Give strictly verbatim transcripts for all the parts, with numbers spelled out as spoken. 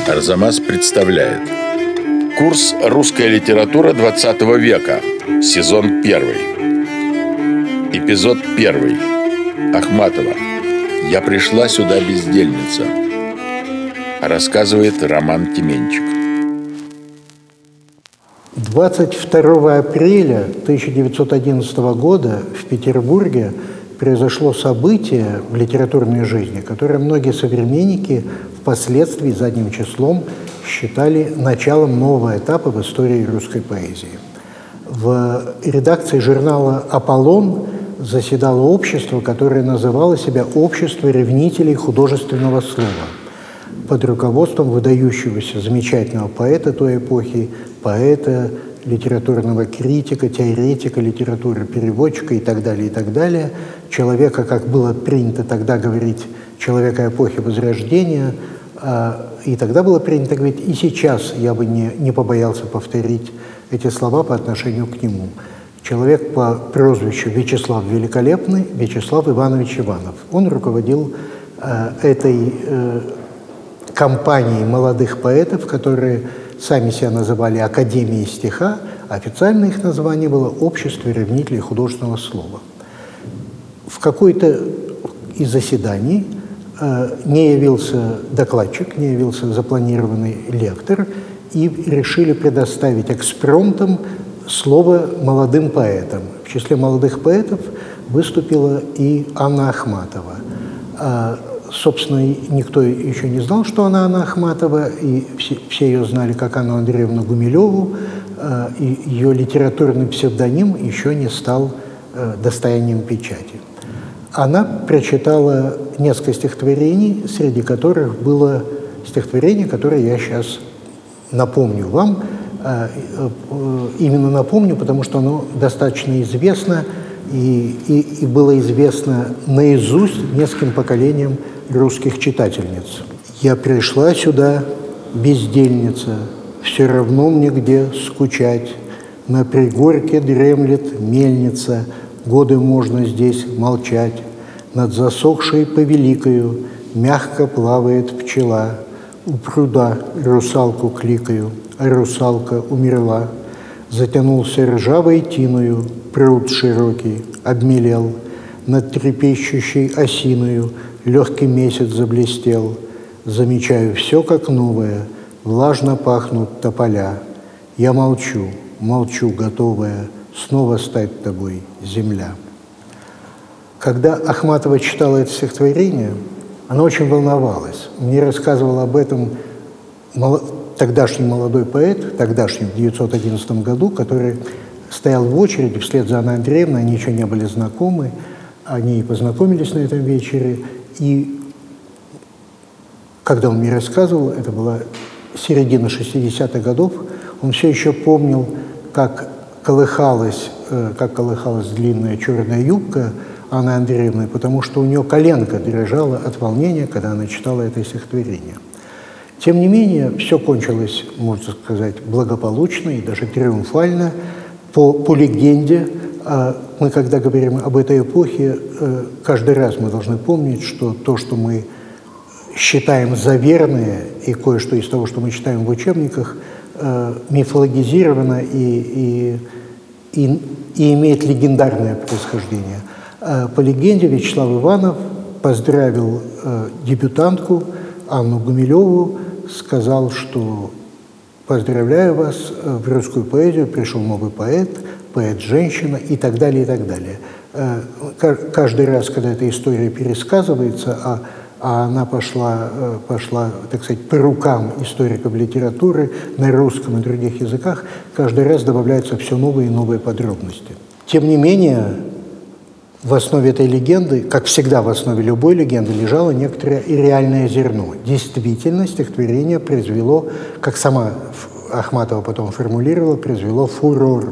Арзамас представляет курс «Русская литература двадцатого века», сезон первый. Эпизод первый. Ахматова. «Я пришла сюда бездельница». Рассказывает Роман Тименчик. двадцать второго апреля тысяча девятьсот одиннадцатого года в Петербурге произошло событие в литературной жизни, которое многие современники впоследствии задним числом считали началом нового этапа в истории русской поэзии. В редакции журнала «Аполлон» заседало общество, которое называло себя «Общество ревнителей художественного слова», под руководством выдающегося замечательного поэта той эпохи, поэта, литературного критика, теоретика литературы, переводчика и так далее, и так далее. Человека, как было принято тогда говорить, человека эпохи Возрождения, и тогда было принято говорить, и сейчас я бы не, не побоялся повторить эти слова по отношению к нему. Человек по прозвищу Вячеслав Великолепный, Вячеслав Иванович Иванов. Он руководил э, этой э, компанией молодых поэтов, которые сами себя называли Академией стиха, а официальное их название было «Общество ревнителей художественного слова». В какой-то из заседаний э, не явился докладчик, не явился запланированный лектор, и решили предоставить экспромтом слово молодым поэтам. В числе молодых поэтов выступила и Анна Ахматова. А, собственно, никто еще не знал, что она Анна Ахматова, и все, все ее знали как Анну Андреевну Гумилеву, а, и ее литературный псевдоним еще не стал а, достоянием печати. Она прочитала несколько стихотворений, среди которых было стихотворение, которое я сейчас напомню вам. Именно напомню, потому что оно достаточно известно и, и, и было известно наизусть нескольким поколениям русских читательниц. «Я пришла сюда, бездельница, все равно мне где скучать. На пригорке дремлет мельница, годы можно здесь молчать. Над засохшей повеликою мягко плавает пчела. У пруда русалку кликаю, а русалка умерла. Затянулся ржавой тиною, пруд широкий обмелел. Над трепещущей осиною легкий месяц заблестел. Замечаю все как новое, влажно пахнут тополя. Я молчу, молчу, готовая снова стать тобой, земля». Когда Ахматова читала это стихотворение, она очень волновалась. Мне рассказывал об этом тогдашний молодой поэт, тогдашний, в девятьсот одиннадцатом году, который стоял в очереди вслед за Анной Андреевной, они еще не были знакомы, они познакомились на этом вечере, и когда он мне рассказывал, это была середина шестидесятых годов, он все еще помнил, как колыхалась, как колыхалась длинная черная юбка Анны Андреевны, потому что у нее коленка дрожала от волнения, когда она читала это стихотворение. Тем не менее, все кончилось, можно сказать, благополучно и даже триумфально. По, по легенде, мы, когда говорим об этой эпохе, каждый раз мы должны помнить, что то, что мы считаем за верное, и кое-что из того, что мы читаем в учебниках, мифологизировано и, и, и, и имеет легендарное происхождение. По легенде, Вячеслав Иванов поздравил э, дебютантку Анну Гумилеву, сказал, что «поздравляю вас, в русскую поэзию пришел новый поэт, поэт-женщина» и так далее, и так далее. Э, каждый раз, когда эта история пересказывается, а, а она пошла, э, пошла, так сказать, по рукам историков литературы на русском и других языках, каждый раз добавляются все новые и новые подробности. Тем не менее, в основе этой легенды, как всегда в основе любой легенды, лежало некоторое и реальное зерно. Действительно, стихотворение произвело, как сама Ахматова потом формулировала, произвело фурор.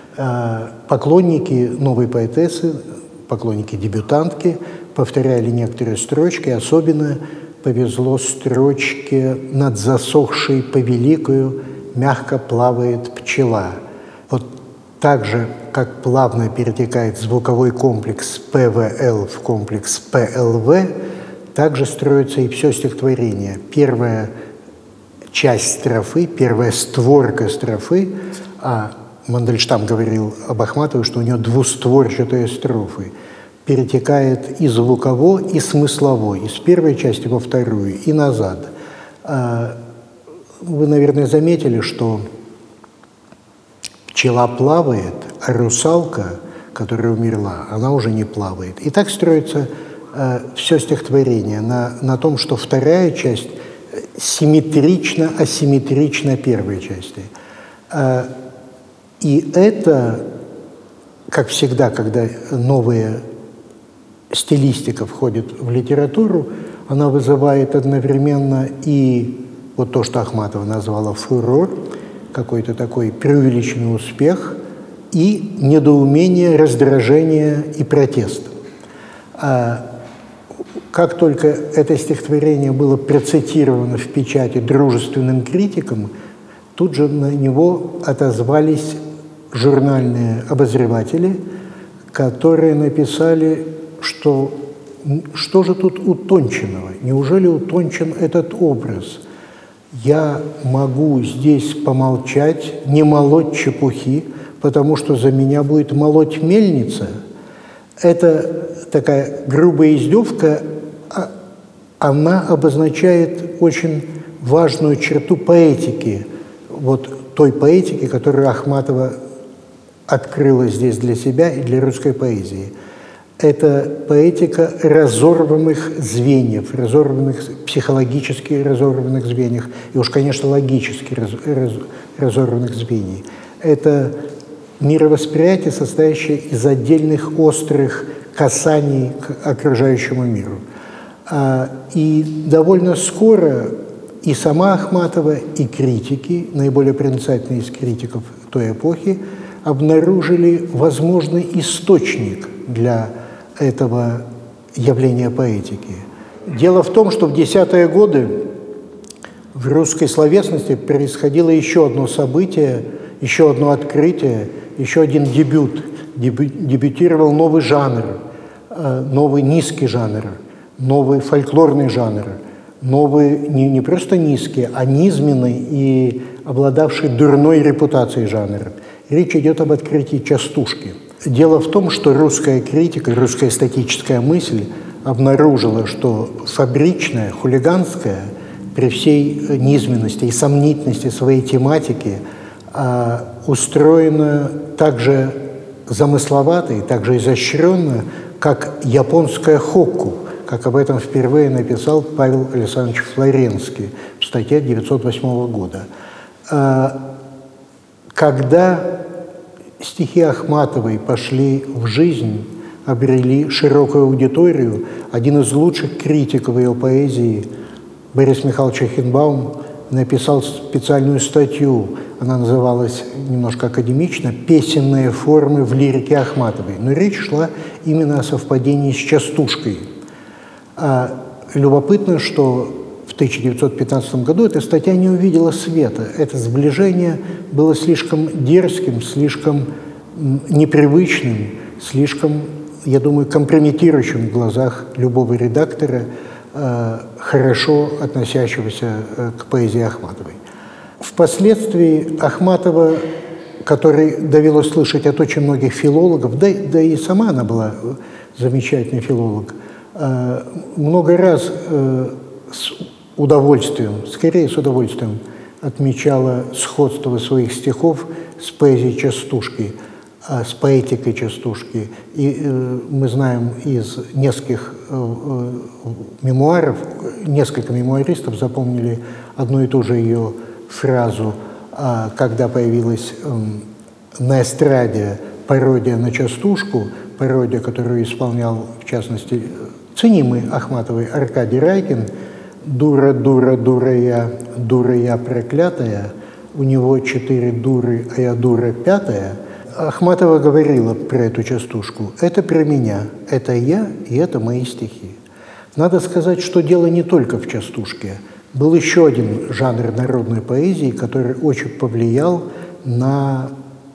Поклонники новой поэтессы, поклонники дебютантки повторяли некоторые строчки, особенно повезло строчке «Над засохшей повеликою мягко плавает пчела». Вот так же, как плавно перетекает звуковой комплекс пэ вэ эл в комплекс пэ эл вэ, также строится и все стихотворение. Первое часть строфы, первая створка строфы, а Мандельштам говорил об Ахматовой, что у нее двустворчатые строфы, перетекает и звуковой, и смысловой, из первой части во вторую, и назад. Вы, наверное, заметили, что пчела плавает, а русалка, которая умерла, она уже не плавает. И так строится э, все стихотворение на, на том, что вторая часть симметрично, асимметрична первой части. Э, и это, как всегда, когда новая стилистика входит в литературу, она вызывает одновременно и вот то, что Ахматова назвала фурор, какой-то такой преувеличенный успех, и недоумение, раздражение и протест. А как только это стихотворение было процитировано в печати дружественным критиком, тут же на него отозвались журнальные обозреватели, которые написали, что что же тут утонченного? Неужели утончен этот образ? Я могу здесь помолчать, не молоть чепухи, потому что за меня будет молоть мельница. Это такая грубая издевка, она обозначает очень важную черту поэтики, вот той поэтики, которую Ахматова открыла здесь для себя и для русской поэзии. Это поэтика разорванных звеньев, разорванных, психологически разорванных звеньев, и уж, конечно, логически раз, раз, разорванных звеньев. Это мировосприятие, состоящее из отдельных острых касаний к окружающему миру. И довольно скоро и сама Ахматова, и критики, наиболее проницательные из критиков той эпохи, обнаружили возможный источник для этого явления поэтики. Дело в том, что в десятые годы в русской словесности происходило еще одно событие, еще одно открытие, еще один дебют. Дебю- дебютировал новый жанр, новый низкий жанр, новый фольклорный жанр, новый не, не просто низкий, а низменный и обладавший дурной репутацией жанр. Речь идет об открытии частушки. Дело в том, что русская критика, русская эстетическая мысль обнаружила, что фабричная, хулиганская, при всей низменности и сомнительности своей тематики, а, устроена так же замысловато и так же изощренно, как японская хокку, как об этом впервые написал Павел Александрович Флоренский в статье девятьсот восьмого года. А, когда стихи Ахматовой пошли в жизнь, обрели широкую аудиторию, один из лучших критиков ее поэзии, Борис Михайлович Ахенбаум, написал специальную статью, она называлась немножко академично «Песенные формы в лирике Ахматовой». Но речь шла именно о совпадении с частушкой. А любопытно, что в тысяча девятьсот пятнадцатом году эта статья не увидела света. Это сближение было слишком дерзким, слишком непривычным, слишком, я думаю, компрометирующим в глазах любого редактора, э, хорошо относящегося э, к поэзии Ахматовой. Впоследствии Ахматова, которой довелось слышать от очень многих филологов, да, да и сама она была замечательный филолог, э, много раз э, с удовольствием, скорее с удовольствием, отмечала сходство своих стихов с поэзией частушки, с поэтикой частушки. И э, мы знаем из нескольких э, э, мемуаров, несколько мемуаристов запомнили одну и ту же ее фразу, э, когда появилась э, на эстраде пародия на частушку, пародия, которую исполнял, в частности, ценимый Ахматовой Аркадий Райкин, «Дура, дура, дура я, дура я проклятая, у него четыре дуры, а я дура пятая». Ахматова говорила про эту частушку: «Это про меня, это я и это мои стихи». Надо сказать, что дело не только в частушке. Был еще один жанр народной поэзии, который очень повлиял на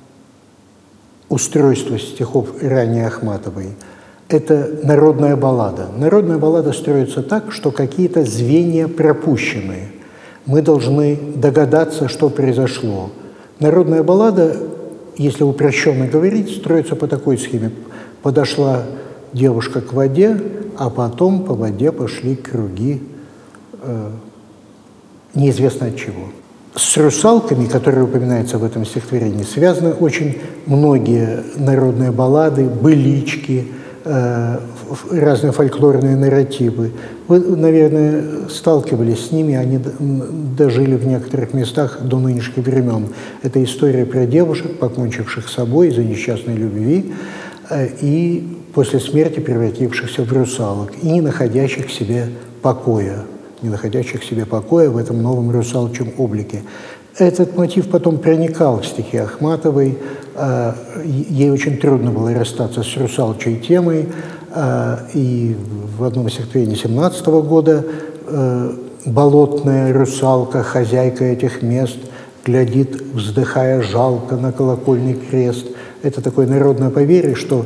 устройство стихов ранней Ахматовой. Это народная баллада. Народная баллада строится так, что какие-то звенья пропущены. мы должны догадаться, что произошло. Народная баллада, если упрощенно говорить, строится по такой схеме. Подошла девушка к воде, а потом по воде пошли круги, э, неизвестно от чего. С русалками, которые упоминаются в этом стихотворении, связаны очень многие народные баллады, былички, э, разные фольклорные нарративы. Вы, наверное, сталкивались с ними, они дожили в некоторых местах до нынешних времен. Это история про девушек, покончивших с собой из-за несчастной любви э, и после смерти превратившихся в русалок и не находящих в себе покоя. не находящих себе покоя в этом новом русалчьем облике. Этот мотив потом проникал в стихи Ахматовой. Ей очень трудно было расстаться с русалчей темой. И в одном стихотворении семнадцатого года болотная русалка, хозяйка этих мест, глядит, вздыхая жалко на колокольный крест. Это такое народное поверье, что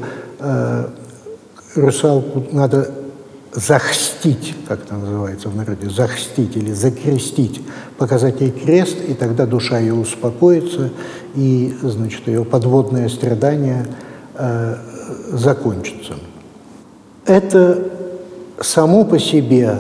русалку надо захстить, как это называется в народе, захстить или закрестить, показать ей крест, и тогда душа ее успокоится, и, значит, ее подводное страдание э, закончится. Это само по себе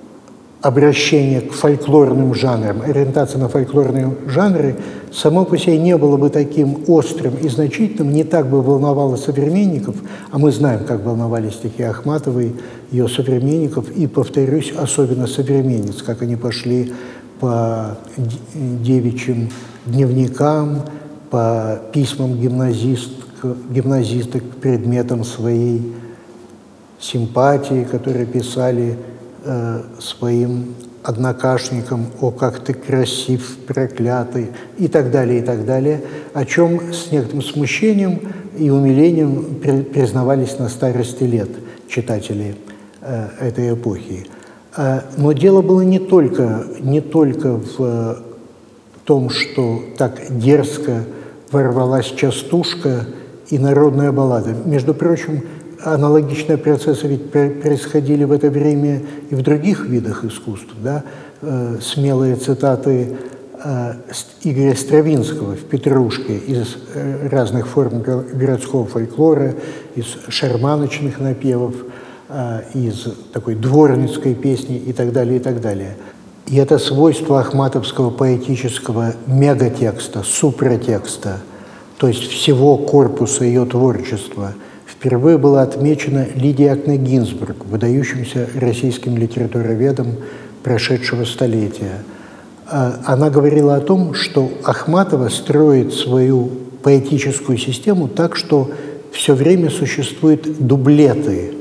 обращение к фольклорным жанрам, ориентация на фольклорные жанры, само по себе не было бы таким острым и значительным, не так бы волновало современников, а мы знаем, как волновали стихи Ахматовой ее современников, и, повторюсь, особенно современниц, как они пошли по девичьим дневникам, по письмам гимназист, гимназисток к предметам своей симпатии, которые писали э, своим однокашникам: «О, как ты красив, проклятый», и так далее, и так далее, о чем с некоторым смущением и умилением при, признавались на старости лет читатели э, этой эпохи. Э, но дело было не только, не только в э, том, что так дерзко ворвалась частушка и народная баллада. Между прочим, аналогичные процессы ведь происходили в это время и в других видах искусств. Да? Э, смелые цитаты э, Игоря Стравинского в «Петрушке» из э, разных форм городского фольклора, из шарманочных напевов, э, из такой дворницкой песни и так далее, и так далее. И это свойство ахматовского поэтического мегатекста, супротекста, то есть всего корпуса ее творчества, впервые была отмечена Лидией Акне Гинзбург, выдающимся российским литературоведом прошедшего столетия. Она говорила о том, что Ахматова строит свою поэтическую систему так, что все время существуют дублеты.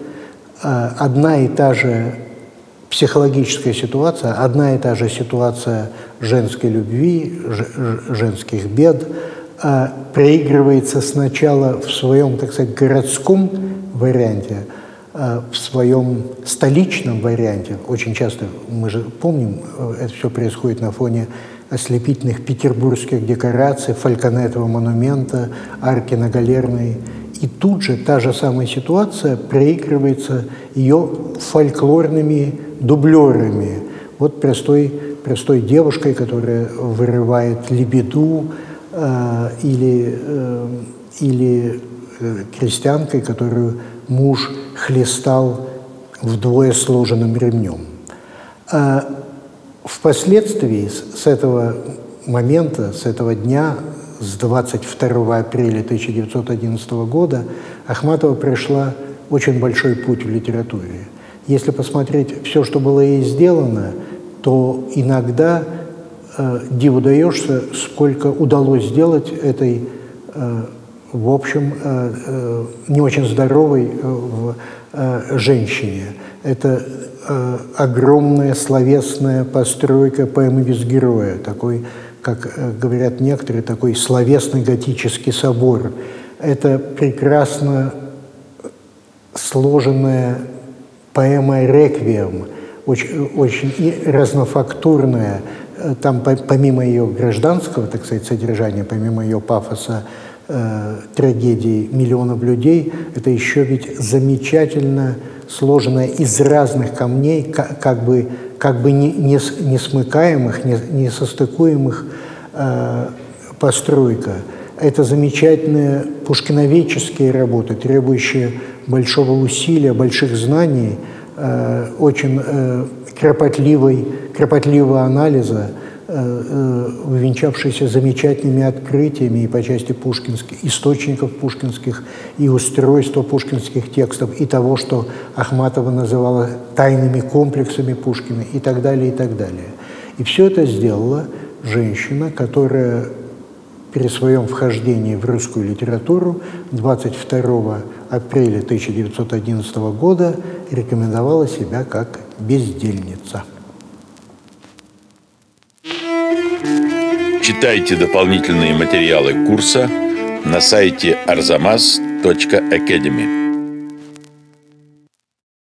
Одна и та же психологическая ситуация, одна и та же ситуация женской любви, женских бед проигрывается сначала в своем, так сказать, городском варианте, в своем столичном варианте. Очень часто, мы же помним, это все происходит на фоне ослепительных петербургских декораций, Фальконетового монумента, арки на Галерной. И тут же та же самая ситуация проигрывается ее фольклорными дублерами. Вот простой, простой девушкой, которая вырывает лебеду, э, или, э, или э, крестьянкой, которую муж хлестал вдвое сложенным ремнем. А впоследствии с этого момента, с этого дня, с двадцать второго апреля тысяча девятьсот одиннадцатого года Ахматова прошла очень большой путь в литературе. Если посмотреть все, что было ей сделано, то иногда э, диву даешься, сколько удалось сделать этой, э, в общем, э, э, не очень здоровой э, э, женщине. Это э, огромная словесная постройка поэмы без героя, такой, как говорят некоторые, такой словесный готический собор. Это прекрасно сложенная поэма «Реквием», очень, очень разнофактурная. Там помимо ее гражданского, так сказать, содержания, помимо ее пафоса, э, трагедии миллионов людей, это еще ведь замечательно сложенная из разных камней, как, как бы как бы не, не, несмыкаемых, не, несостыкуемых э, постройка. Это замечательные пушкиноведческие работы, требующие большого усилия, больших знаний, э, очень э, кропотливой, кропотливого анализа, увенчавшийся замечательными открытиями и по части пушкинских, источников пушкинских, и устройства пушкинских текстов, и того, что Ахматова называла тайными комплексами Пушкина, и так далее, и так далее. И все это сделала женщина, которая при своем вхождении в русскую литературу двадцать второго апреля тысяча девятьсот одиннадцатого года рекомендовала себя как бездельница. Читайте дополнительные материалы курса на сайте арзамас точка академи.